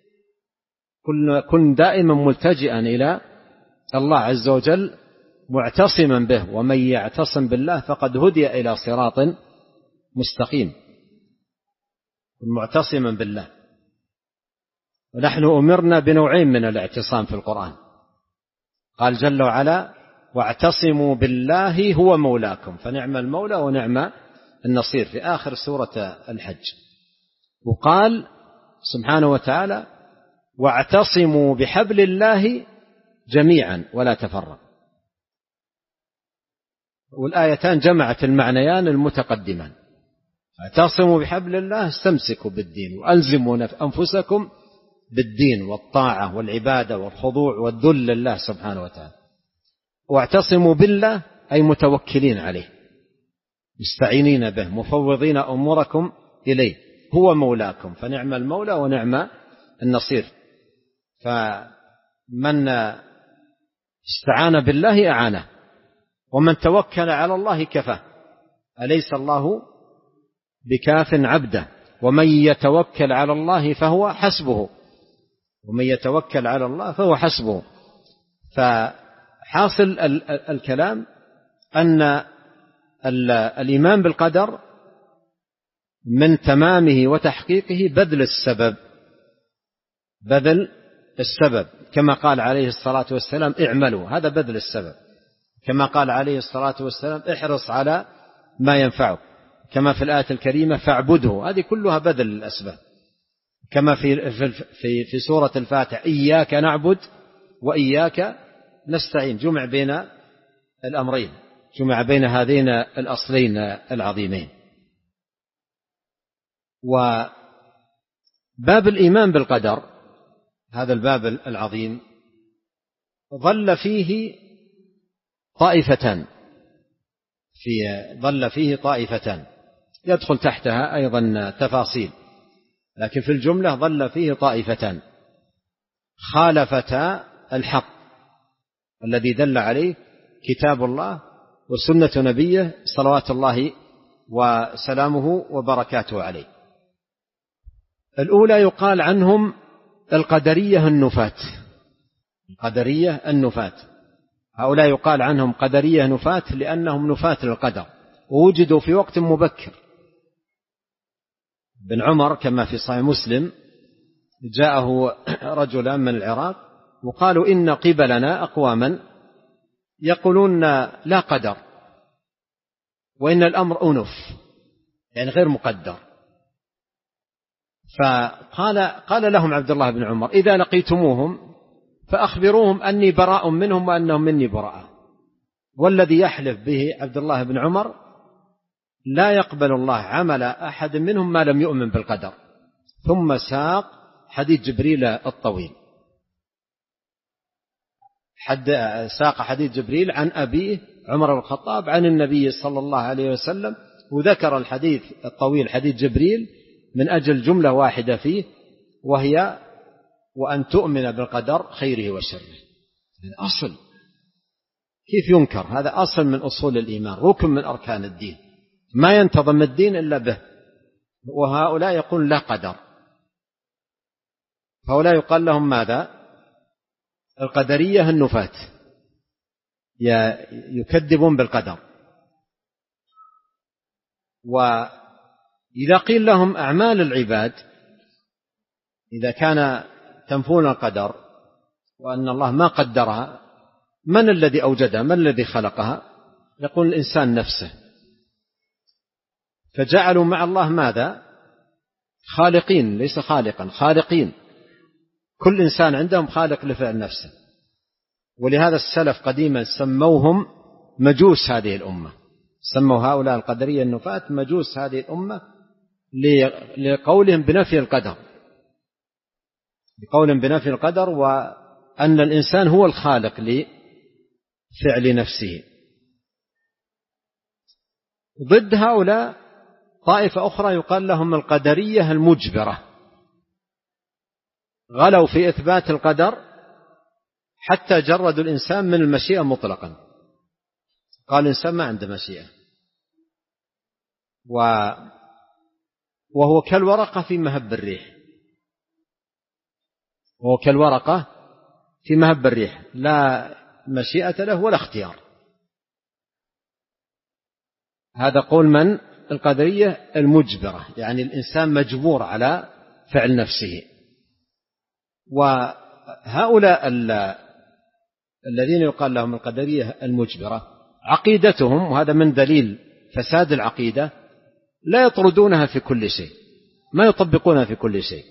كن دائما ملتجئا إلى الله عز وجل معتصما به، ومن يعتصم بالله فقد هدي إلى صراط مستقيم. معتصما بالله. ونحن أمرنا بنوعين من الاعتصام في القرآن. قال جل وعلا واعتصموا بالله هو مولاكم فنعم المولى ونعم النصير في آخر سورة الحج. وقال سبحانه وتعالى واعتصموا بحبل الله جميعا ولا تفرقوا. والآيتان جمعت المعنيان المتقدمان. اعتصموا بحبل الله استمسكوا بالدين وألزموا أنفسكم بالدين والطاعة والعبادة والخضوع والذل لله سبحانه وتعالى. واعتصموا بالله أي متوكلين عليه مستعينين به مفوضين أموركم إليه هو مولاكم فنعم المولى ونعم النصير. فمن استعان بالله أعانه ومن توكل على الله كفاه أليس الله بكاف عبده ومن يتوكل على الله فهو حسبه ومن يتوكل على الله فهو حسبه. فحاصل الكلام أن الإيمان بالقدر من تمامه وتحقيقه بذل السبب كما قال عليه الصلاة والسلام اعملوا هذا بذل السبب كما قال عليه الصلاة والسلام احرص على ما ينفعك كما في الآية الكريمة فاعبده هذه كلها بذل الأسباب كما في سورة الفاتحة إياك نعبد وإياك نستعين جمع بين الأمرين جمع بين هذين الأصلين العظيمين. وباب الإيمان بالقدر هذا الباب العظيم ظل فيه طائفتان يدخل تحتها أيضا تفاصيل لكن في الجملة ظل فيه طائفتان خالفتا الحق الذي دل عليه كتاب الله وسنة نبيه صلوات الله وسلامه وبركاته عليه. الأولى يقال عنهم القدرية النفاة هؤلاء يقال عنهم قدرية نفاة لأنهم نفاة للقدر ووجدوا في وقت مبكر. بن عمر كما في صحيح مسلم جاءه رجلان من العراق وقالوا إن قبلنا أقواما يقولون لا قدر وإن الأمر أنف يعني غير مقدر. فقال لهم عبد الله بن عمر إذا لقيتموهم فأخبروهم أني براء منهم وأنهم مني براء. والذي يحلف به عبد الله بن عمر لا يقبل الله عمل أحد منهم ما لم يؤمن بالقدر. ثم ساق حديث جبريل الطويل ساق حديث جبريل عن أبيه عمر بن الخطاب عن النبي صلى الله عليه وسلم وذكر الحديث الطويل حديث جبريل من أجل جملة واحدة فيه وهي وأن تؤمن بالقدر خيره وشره. أصل كيف ينكر هذا أصل من أصول الإيمان ركن من أركان الدين ما ينتظم الدين إلا به. وهؤلاء يقول لا قدر هؤلاء يقال لهم ماذا القدرية النفاة يكذبون بالقدر. وإذا قيل لهم أعمال العباد إذا كان تنفون القدر وأن الله ما قدرها من الذي أوجدها من الذي خلقها يقول الإنسان نفسه. فجعلوا مع الله ماذا خالقين ليس خالقا خالقين كل إنسان عندهم خالق لفعل نفسه. ولهذا السلف قديما سموهم مجوس هذه الأمة سموا هؤلاء القدرية النفاة مجوس هذه الأمة لقولهم بنفي القدر وأن الإنسان هو الخالق لفعل نفسه. ضد هؤلاء طائفة أخرى يقال لهم القدرية المجبرة غلوا في إثبات القدر حتى جردوا الإنسان من المشيئة مطلقا قال الإنسان ما عنده مشيئة وهو كالورقة في مهب الريح لا مشيئة له ولا اختيار. هذا قول من القدرية المجبرة يعني الإنسان مجبور على فعل نفسه. وهؤلاء الذين يقال لهم القدرية المجبرة عقيدتهم، وهذا من دليل فساد العقيدة، لا يطردونها في كل شيء، ما يطبقونها في كل شيء.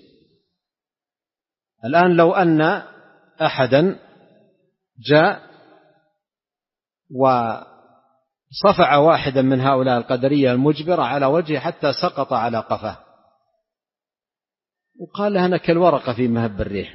الآن لو أن أحدا جاء وصفع واحدا من هؤلاء القدرية المجبرة على وجهه حتى سقط على قفاه وقال له أنا كالورقة في مهب الريح،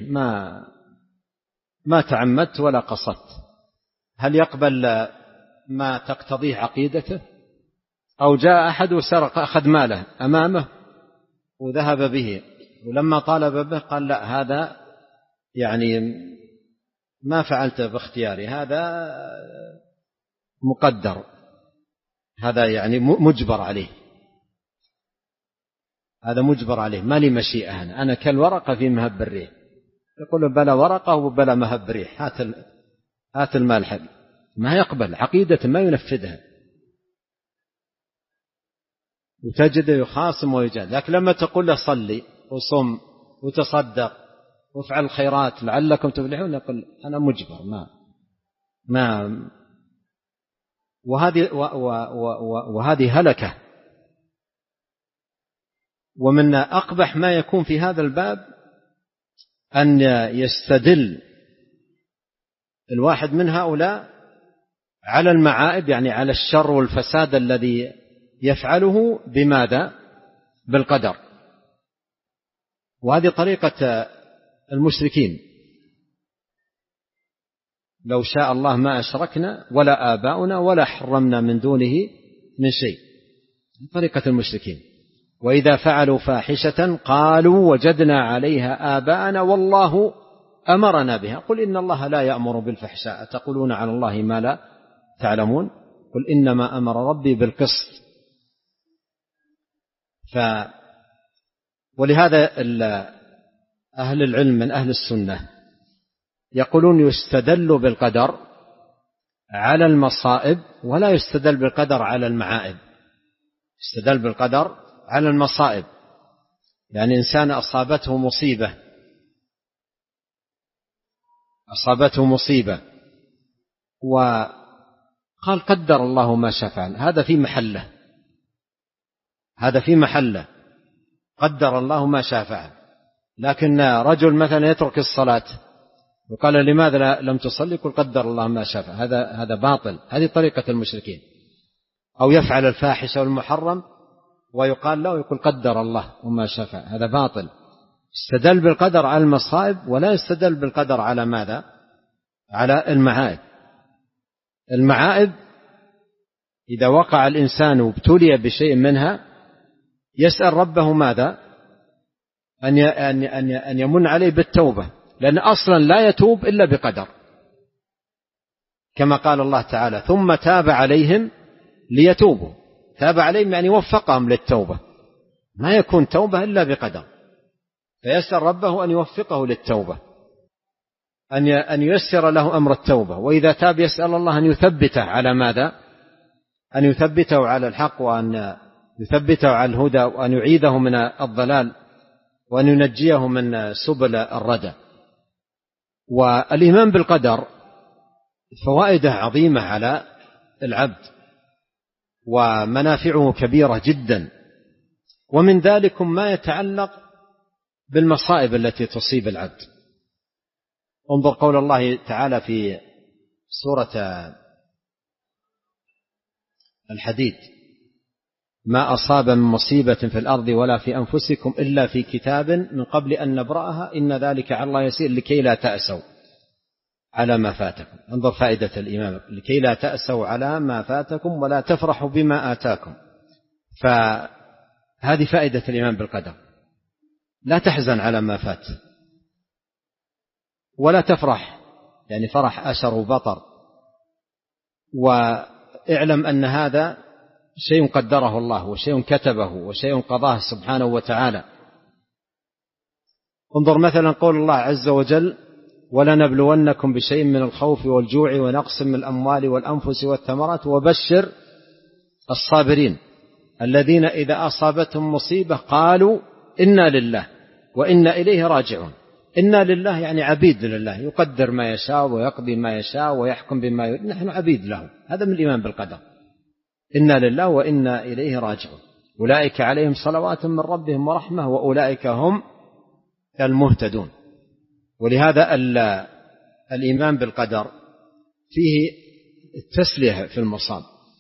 ما تعمدت ولا قصدت، هل يقبل ما تقتضيه عقيدته؟ أو جاء أحد وسرق أخذ ماله أمامه وذهب به، ولما طالب به قال لا هذا يعني ما فعلته باختياري، هذا مقدر، هذا يعني مجبر عليه، هذا مجبر عليه، ما لي مشيئة، أنا كالورقة في مهب الريح. يقول بلا ورقة وبلا مهب ريح، هات المال حق، ما يقبل عقيدة، ما ينفذها، وتجده يخاصم ويجادل. لكن لما تقول له صلي وصم وتصدق وافعل الخيرات لعلكم تفلحون، يقول أنا مجبر، ما وهذه هلكة. ومن أقبح ما يكون في هذا الباب أن يستدل الواحد من هؤلاء على المعائب، يعني على الشر والفساد الذي يفعله، بماذا؟ بالقدر. وهذه طريقة المشركين، لو شاء الله ما أشركنا ولا آباؤنا ولا حرمنا من دونه من شيء، طريقة المشركين. وإذا فعلوا فاحشة قالوا وجدنا عليها آباءنا والله أمرنا بها، قل إن الله لا يأمر بالفحشاء تقولون على الله ما لا تعلمون، قل إنما أمر ربي بالقسط. ولهذا أهل العلم من أهل السنة يقولون يستدل بالقدر على المصائب ولا يستدل بالقدر على المعائب. يستدل بالقدر على المصائب، يعني إنسان أصابته مصيبة وقال قدر الله ما شاء فعل، هذا في محله قدر الله ما شاء فعل. لكن رجل مثلا يترك الصلاة وقال لماذا لم تصلي، يقول قدر الله ما شاء فعل، هذا باطل، هذه طريقة المشركين. أو يفعل الفاحشة والمحرم ويقال له يقول قدر الله وما شاء فعل، هذا باطل. استدل بالقدر على المصائب ولا يستدل بالقدر على ماذا؟ على المعائب إذا وقع الإنسان وابتلي بشيء منها يسأل ربه ماذا؟ أن يمن عليه بالتوبة، لأن أصلا لا يتوب إلا بقدر، كما قال الله تعالى ثم تاب عليهم ليتوبوا. تاب عليهم يعني وفقهم للتوبة، ما يكون توبة إلا بقدر، فيسأل ربه أن يوفقه للتوبة، أن ييسر له أمر التوبة. وإذا تاب يسأل الله أن يثبته على ماذا؟ أن يثبته على الحق، وأن يثبته على الهدى، وأن يعيده من الضلال، وأن ينجيه من سبل الردى. والإيمان بالقدر فوائده عظيمة على العبد ومنافعه كبيرة جدا، ومن ذلك ما يتعلق بالمصائب التي تصيب العبد. انظر قول الله تعالى في سورة الحديد ما أصاب من مصيبة في الأرض ولا في أنفسكم إلا في كتاب من قبل أن نبرأها إن ذلك على الله يسير لكي لا تأسوا على ما فاتكم. انظر فائدة الإمام، لكي لا تأسوا على ما فاتكم ولا تفرحوا بما آتاكم. فهذه فائدة الإيمان بالقدر، لا تحزن على ما فات ولا تفرح، يعني فرح أشر وبطر، واعلم أن هذا شيء قدره الله وشيء كتبه وشيء قضاه سبحانه وتعالى. انظر مثلا قول الله عز وجل ولنبلونكم بشيء من الخوف والجوع ونقص من الأموال والأنفس والثمرات وبشر الصابرين الذين إذا أصابتهم مصيبة قالوا إنا لله وإنا إليه راجعون. إنا لله يعني عبيد لله، يقدر ما يشاء ويقضي ما يشاء ويحكم بما يريد، نحن عبيد له. هذا من الإيمان بالقدر. إنا لله وإنا إليه راجعون. أولئك عليهم صلوات من ربهم ورحمة وأولئك هم المهتدون. ولهذا الإيمان بالقدر فيه التسلية في المصاب،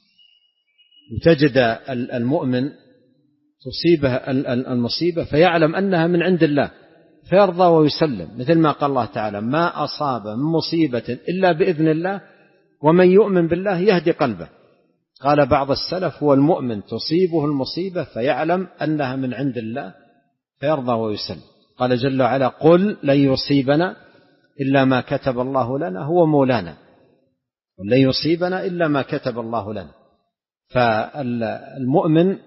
وتجد المؤمن تصيبه المصيبة فيعلم أنها من عند الله فيرضى ويسلم، مثل ما قال الله تعالى: ما أصاب من مصيبة إلا بإذن الله ومن يؤمن بالله يهدي قلبه. قال بعض السلف: هو المؤمن تصيبه المصيبة فيعلم أنها من عند الله فيرضى ويسلم. قال جل وعلا: قل لن يصيبنا إلا ما كتب الله لنا هو مولانا، لن يصيبنا إلا ما كتب الله لنا. فالمؤمن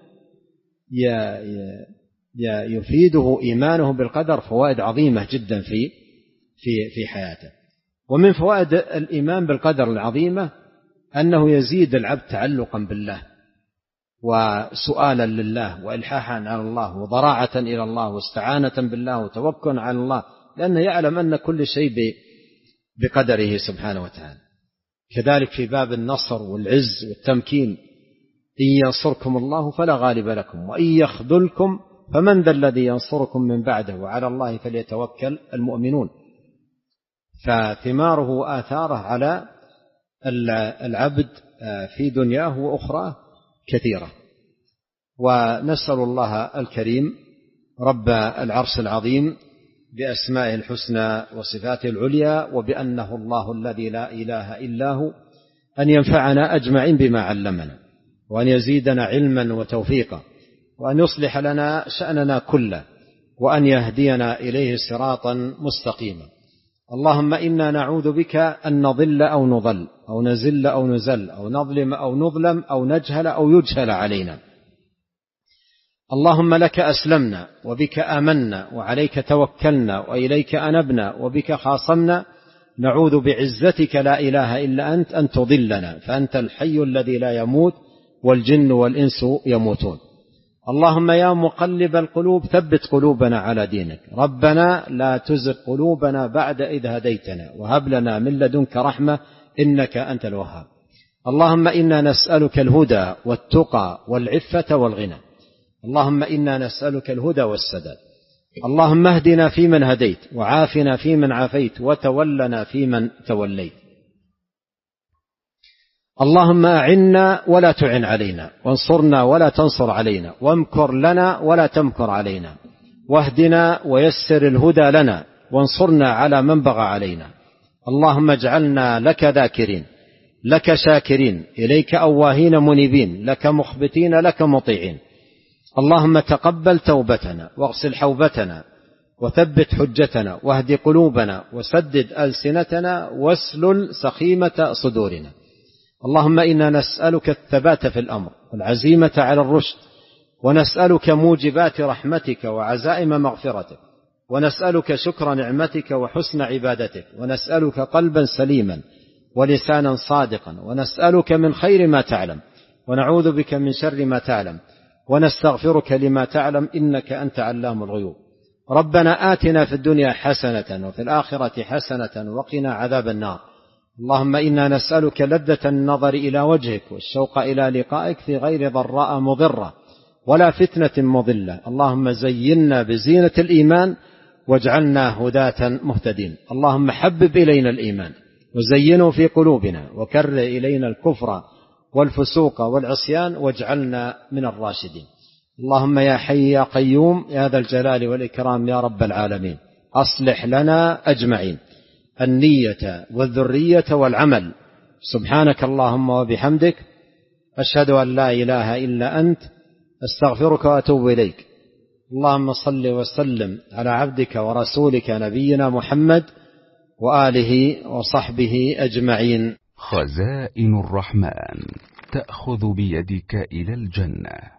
يفيده إيمانه بالقدر فوائد عظيمة جدا في حياته. ومن فوائد الإيمان بالقدر العظيمة أنه يزيد العبد تعلقا بالله وسؤالا لله وإلحاحا على الله وضراعة إلى الله واستعانة بالله وتوكلا على الله، لأنه يعلم أن كل شيء بقدره سبحانه وتعالى. كذلك في باب النصر والعز والتمكين: إن ينصركم الله فلا غالب لكم وإن يخذلكم فمن ذا الذي ينصركم من بعده وعلى الله فليتوكل المؤمنون. فثماره وآثاره على العبد في دنياه وأخرى كثيرة. ونسأل الله الكريم رب العرش العظيم بأسمائه الحسنى وصفاته العليا وبأنه الله الذي لا إله إلا هو أن ينفعنا أجمعين بما علمنا، وأن يزيدنا علما وتوفيقا، وأن يصلح لنا شأننا كله، وأن يهدينا إليه صراطا مستقيما. اللهم إنا نعوذ بك أن نضل أو نضل أو نزل أو نزل أو نظلم أو نظلم أو نجهل أو يجهل علينا. اللهم لك أسلمنا وبك آمنا وعليك توكلنا وإليك أنبنا وبك خاصمنا، نعوذ بعزتك لا إله إلا أنت أن تضلنا، فأنت الحي الذي لا يموت والجن والإنس يموتون. اللهم يا مقلب القلوب ثبت قلوبنا على دينك. ربنا لا تزغ قلوبنا بعد إذ هديتنا وهب لنا من لدنك رحمة إنك أنت الوهاب. اللهم إنا نسألك الهدى والتقى والعفة والغنى. اللهم إنا نسألك الهدى والسداد. اللهم اهدنا فيمن هديت وعافنا فيمن عافيت وتولنا فيمن توليت. اللهم أعنا ولا تعن علينا، وانصرنا ولا تنصر علينا، وامكر لنا ولا تمكر علينا، واهدنا ويسر الهدى لنا، وانصرنا على من بغى علينا. اللهم اجعلنا لك ذاكرين، لك شاكرين، إليك أواهين منيبين، لك مخبتين، لك مطيعين. اللهم تقبل توبتنا واغسل حوبتنا وثبت حجتنا واهد قلوبنا وسدد ألسنتنا واسلل سخيمة صدورنا. اللهم إنا نسألك الثبات في الأمر والعزيمة على الرشد، ونسألك موجبات رحمتك وعزائم مغفرتك، ونسألك شكر نعمتك وحسن عبادتك، ونسألك قلبا سليما ولسانا صادقا، ونسألك من خير ما تعلم ونعوذ بك من شر ما تعلم، ونستغفرك لما تعلم إنك أنت علام الغيوب. ربنا آتنا في الدنيا حسنة وفي الآخرة حسنة وقنا عذاب النار. اللهم إنا نسألك لذة النظر إلى وجهك والشوق إلى لقائك في غير ضراء مضرة ولا فتنة مضلة. اللهم زينا بزينة الإيمان واجعلنا هداة مهتدين. اللهم حبب إلينا الإيمان وزينه في قلوبنا وكره إلينا الكفر والفسوق والعصيان واجعلنا من الراشدين. اللهم يا حي يا قيوم يا ذا الجلال والإكرام يا رب العالمين، أصلح لنا أجمعين النية والذرية والعمل. سبحانك اللهم وبحمدك، أشهد أن لا إله إلا أنت، أستغفرك وأتوب إليك. اللهم صل وسلم على عبدك ورسولك نبينا محمد وآله وصحبه أجمعين. خزائن الرحمن تأخذ بيدك إلى الجنة.